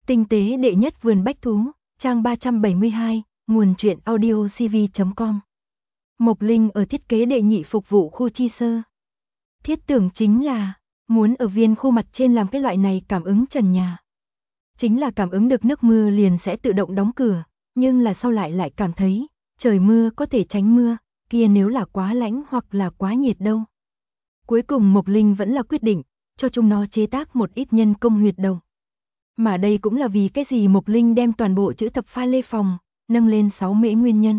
Tinh tế đệ nhất vườn bách thú, trang 372, nguồn truyện audio cv.com. Mộc Linh ở thiết kế đệ nhị phục vụ khu chi sơ. Thiết tưởng chính là muốn ở viên khu mặt trên làm cái loại này cảm ứng trần nhà. Chính là cảm ứng được nước mưa liền sẽ tự động đóng cửa, nhưng là sau lại cảm thấy trời mưa có thể tránh mưa, kia nếu là quá lạnh hoặc là quá nhiệt đâu. Cuối cùng Mộc Linh vẫn là quyết định cho chúng nó chế tác một ít nhân công huyệt động. Mà đây cũng là vì cái gì Mộc Linh đem toàn bộ chữ thập pha lê phòng nâng lên 6 mễ nguyên nhân.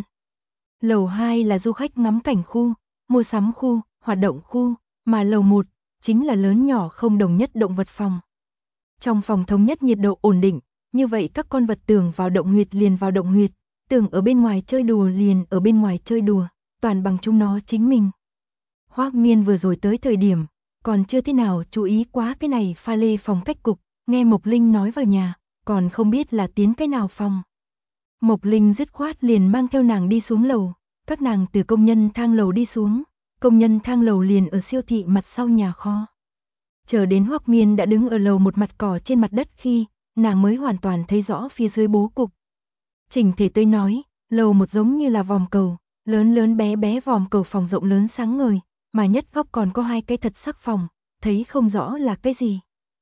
Lầu 2 là du khách ngắm cảnh khu, mua sắm khu, hoạt động khu, mà lầu 1 chính là lớn nhỏ không đồng nhất động vật phòng. Trong phòng thống nhất nhiệt độ ổn định, như vậy các con vật tưởng vào động huyệt liền vào động huyệt, tưởng ở bên ngoài chơi đùa liền ở bên ngoài chơi đùa, toàn bằng chúng nó chính mình. Hoắc Miên vừa rồi tới thời điểm, còn chưa thế nào chú ý quá cái này pha lê phòng cách cục, nghe Mộc Linh nói vào nhà, còn không biết là tiến cái nào phòng. Mộc Linh dứt khoát liền mang theo nàng đi xuống lầu, các nàng từ công nhân thang lầu đi xuống, công nhân thang lầu liền ở siêu thị mặt sau nhà kho. Chờ đến Hoắc Miên đã đứng ở lầu một mặt cỏ trên mặt đất khi, nàng mới hoàn toàn thấy rõ phía dưới bố cục. Chỉnh thể tôi nói, lầu một giống như là vòm cầu, lớn lớn bé bé vòm cầu phòng rộng lớn sáng ngời, mà nhất góc còn có hai cái thật sắc phòng, thấy không rõ là cái gì.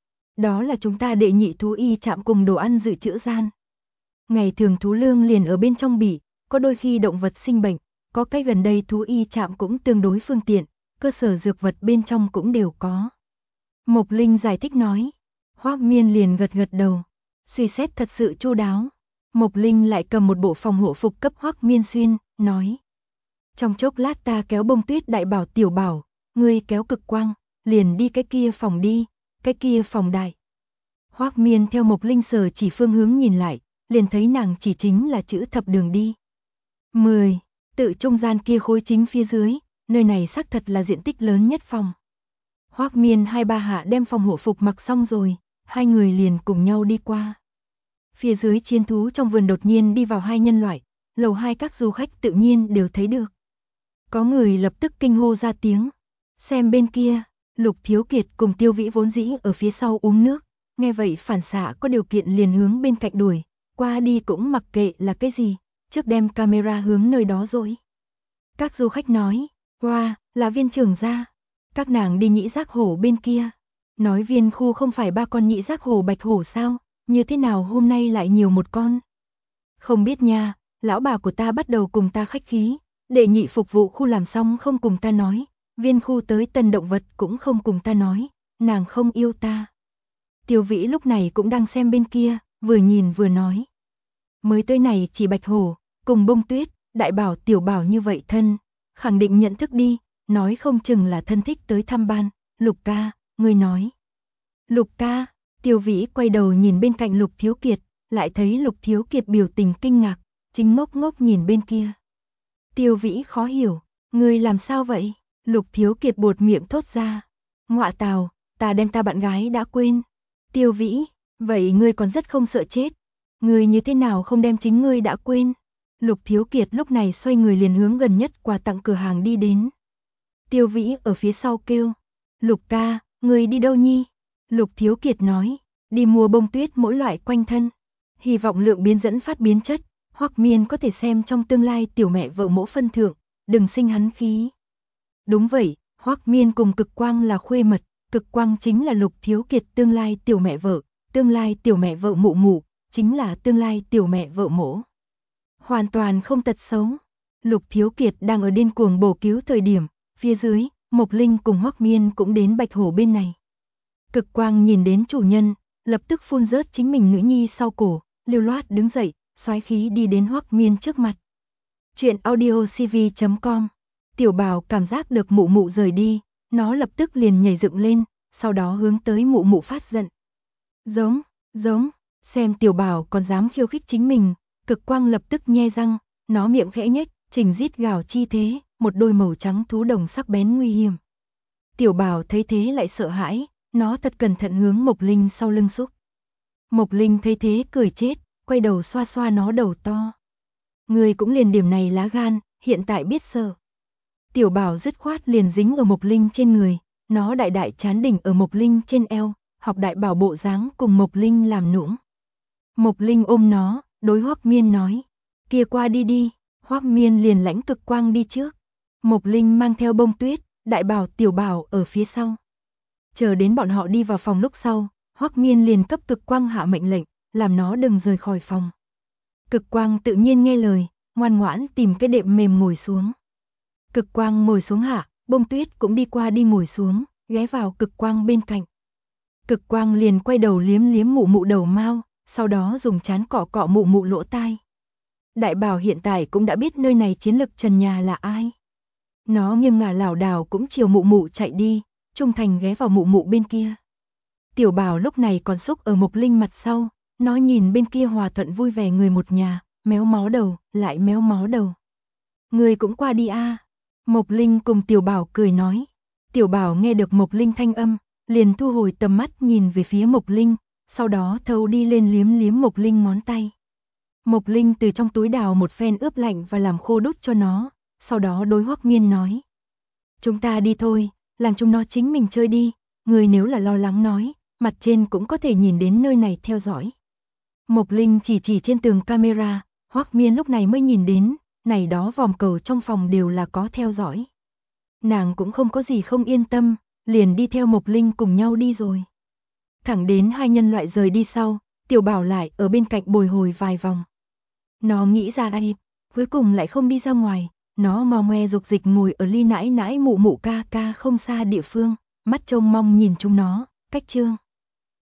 Đó là chúng ta đệ nhị thú y trạm cùng đồ ăn dự trữ gian. Ngày thường thú lương liền ở bên trong bỉ, có đôi khi động vật sinh bệnh, có cái gần đây thú y trạm cũng tương đối phương tiện, cơ sở dược vật bên trong cũng đều có. Mộc Linh giải thích nói, Hoắc Miên liền gật gật đầu, suy xét thật sự chu đáo. Mộc Linh lại cầm một bộ phòng hộ phục cấp Hoắc Miên xuyên, nói. Trong chốc lát ta kéo Bông Tuyết đại bảo tiểu bảo, ngươi kéo Cực Quang, liền đi cái kia phòng đi, cái kia phòng đại. Hoắc Miên theo Mộc Linh sở chỉ phương hướng nhìn lại, liền thấy nàng chỉ chính là chữ thập đường đi. 10. Tự trung gian kia khối chính phía dưới, nơi này xác thật là diện tích lớn nhất phòng. Hoắc Miên 2-3 hạ đem phòng hộ phục mặc xong rồi, hai người liền cùng nhau đi qua. Phía dưới chiến thú trong vườn đột nhiên đi vào hai nhân loại, lầu 2 các du khách tự nhiên đều thấy được. Có người lập tức kinh hô ra tiếng. Xem bên kia, Lục Thiếu Kiệt cùng Tiêu Vĩ vốn dĩ ở phía sau uống nước, nghe vậy phản xạ có điều kiện liền hướng bên cạnh đuổi, qua đi cũng mặc kệ là cái gì, trước đem camera hướng nơi đó rồi. Các du khách nói, wow, là viên trưởng gia. Các nàng đi nhĩ giác hổ bên kia. Nói viên khu không phải 3 con nhĩ giác hổ bạch hổ sao, như thế nào hôm nay lại nhiều một con. Không biết nha, lão bà của ta bắt đầu cùng ta khách khí, đệ nhị phục vụ khu làm xong không cùng ta nói, viên khu tới tân động vật cũng không cùng ta nói, nàng không yêu ta. Tiêu Vĩ lúc này cũng đang xem bên kia, vừa nhìn vừa nói. Mới tới này chỉ bạch hổ, cùng Bông Tuyết, đại bảo tiểu bảo như vậy thân, khẳng định nhận thức đi, nói không chừng là thân thích tới thăm ban, Lục ca, ngươi nói. Lục ca, Tiêu Vĩ quay đầu nhìn bên cạnh Lục Thiếu Kiệt, lại thấy Lục Thiếu Kiệt biểu tình kinh ngạc, chính ngốc ngốc nhìn bên kia. Tiêu Vĩ khó hiểu, ngươi làm sao vậy? Lục Thiếu Kiệt buột miệng thốt ra. Ngọa tào, ta đem ta bạn gái đã quên. Tiêu Vĩ, vậy ngươi còn rất không sợ chết. Ngươi như thế nào không đem chính ngươi đã quên? Lục Thiếu Kiệt lúc này xoay người liền hướng gần nhất quà tặng cửa hàng đi đến. Tiêu Vĩ ở phía sau kêu. Lục ca, ngươi đi đâu nhi? Lục Thiếu Kiệt nói, đi mua bông tuyết mỗi loại quanh thân. Hy vọng lượng biến dẫn phát biến chất, Hoắc Miên có thể xem trong tương lai tiểu mẹ vợ mỗ phân thượng, đừng sinh hắn khí. Đúng vậy, Hoắc Miên cùng Cực Quang là khuê mật, Cực Quang chính là Lục Thiếu Kiệt tương lai tiểu mẹ vợ, tương lai tiểu mẹ vợ mụ mụ, chính là tương lai tiểu mẹ vợ mỗ. Hoàn toàn không tật xấu. Lục Thiếu Kiệt đang ở điên cuồng bổ cứu thời điểm, phía dưới, Mộc Linh cùng Hoắc Miên cũng đến Bạch Hổ bên này. Cực Quang nhìn đến chủ nhân, lập tức phun rớt chính mình nữ nhi sau cổ, lưu loát đứng dậy, xoáy khí đi đến Hoắc Miên trước mặt. Chuyện audio cv.com. Tiểu Bảo cảm giác được mụ mụ rời đi, nó lập tức liền nhảy dựng lên, sau đó hướng tới mụ mụ phát giận. Giống, xem Tiểu Bảo còn dám khiêu khích chính mình, Cực Quang lập tức nhe răng, nó miệng khẽ nhếch, trình rít gào chi thế, một đôi màu trắng thú đồng sắc bén nguy hiểm. Tiểu Bảo thấy thế lại sợ hãi, nó thật cẩn thận hướng Mộc Linh sau lưng xúc. Mộc Linh thấy thế cười chết, quay đầu xoa xoa nó đầu to. Người cũng liền điểm này lá gan, hiện tại biết sợ. Tiểu Bảo dứt khoát liền dính ở Mộc Linh trên người, nó đại đại chán đỉnh ở Mộc Linh trên eo, học đại bảo bộ dáng cùng Mộc Linh làm nũng. Mộc Linh ôm nó, đối Hoắc Miên nói, kia qua đi đi. Hoắc Miên liền lãnh Cực Quang đi trước. Mộc Linh mang theo Bông Tuyết, Đại Bảo, Tiểu Bảo ở phía sau. Chờ đến bọn họ đi vào phòng lúc sau, Hoắc Miên liền cấp Cực Quang hạ mệnh lệnh, làm nó đừng rời khỏi phòng. Cực Quang tự nhiên nghe lời, ngoan ngoãn tìm cái đệm mềm ngồi xuống. Cực Quang ngồi xuống hạ, Bông Tuyết cũng đi qua đi ngồi xuống, ghé vào Cực Quang bên cạnh. Cực Quang liền quay đầu liếm liếm mụ mụ đầu mao, sau đó dùng trán cọ cọ mụ mụ lỗ tai. Đại Bảo hiện tại cũng đã biết nơi này chiến lực trần nhà là ai. Nó nghiêng ngả lảo đảo cũng chiều mụ mụ chạy đi, trung thành ghé vào mụ mụ bên kia. Tiểu Bảo lúc này còn xúc ở Mộc Linh mặt sau, nó nhìn bên kia hòa thuận vui vẻ người một nhà, méo mó đầu, lại méo mó đầu. Người cũng qua đi a. Mộc Linh cùng Tiểu Bảo cười nói. Tiểu Bảo nghe được Mộc Linh thanh âm, liền thu hồi tầm mắt nhìn về phía Mộc Linh, sau đó thâu đi lên liếm liếm Mộc Linh ngón tay. Mộc Linh từ trong túi đào một phen ướp lạnh và làm khô đút cho nó, sau đó đối Hoắc Miên nói. Chúng ta đi thôi, làm chúng nó chính mình chơi đi, người nếu là lo lắng nói, mặt trên cũng có thể nhìn đến nơi này theo dõi. Mộc Linh chỉ trên tường camera, Hoắc Miên lúc này mới nhìn đến, này đó vòng cầu trong phòng đều là có theo dõi. Nàng cũng không có gì không yên tâm, liền đi theo Mộc Linh cùng nhau đi rồi. Thẳng đến hai nhân loại rời đi sau, Tiểu Bảo lại ở bên cạnh bồi hồi vài vòng. Nó nghĩ ra ai, cuối cùng lại không đi ra ngoài, nó mò ngoe dục dịch ngồi ở ly nãi nãi mụ mụ ca ca không xa địa phương, mắt trông mong nhìn chúng nó, cách chương.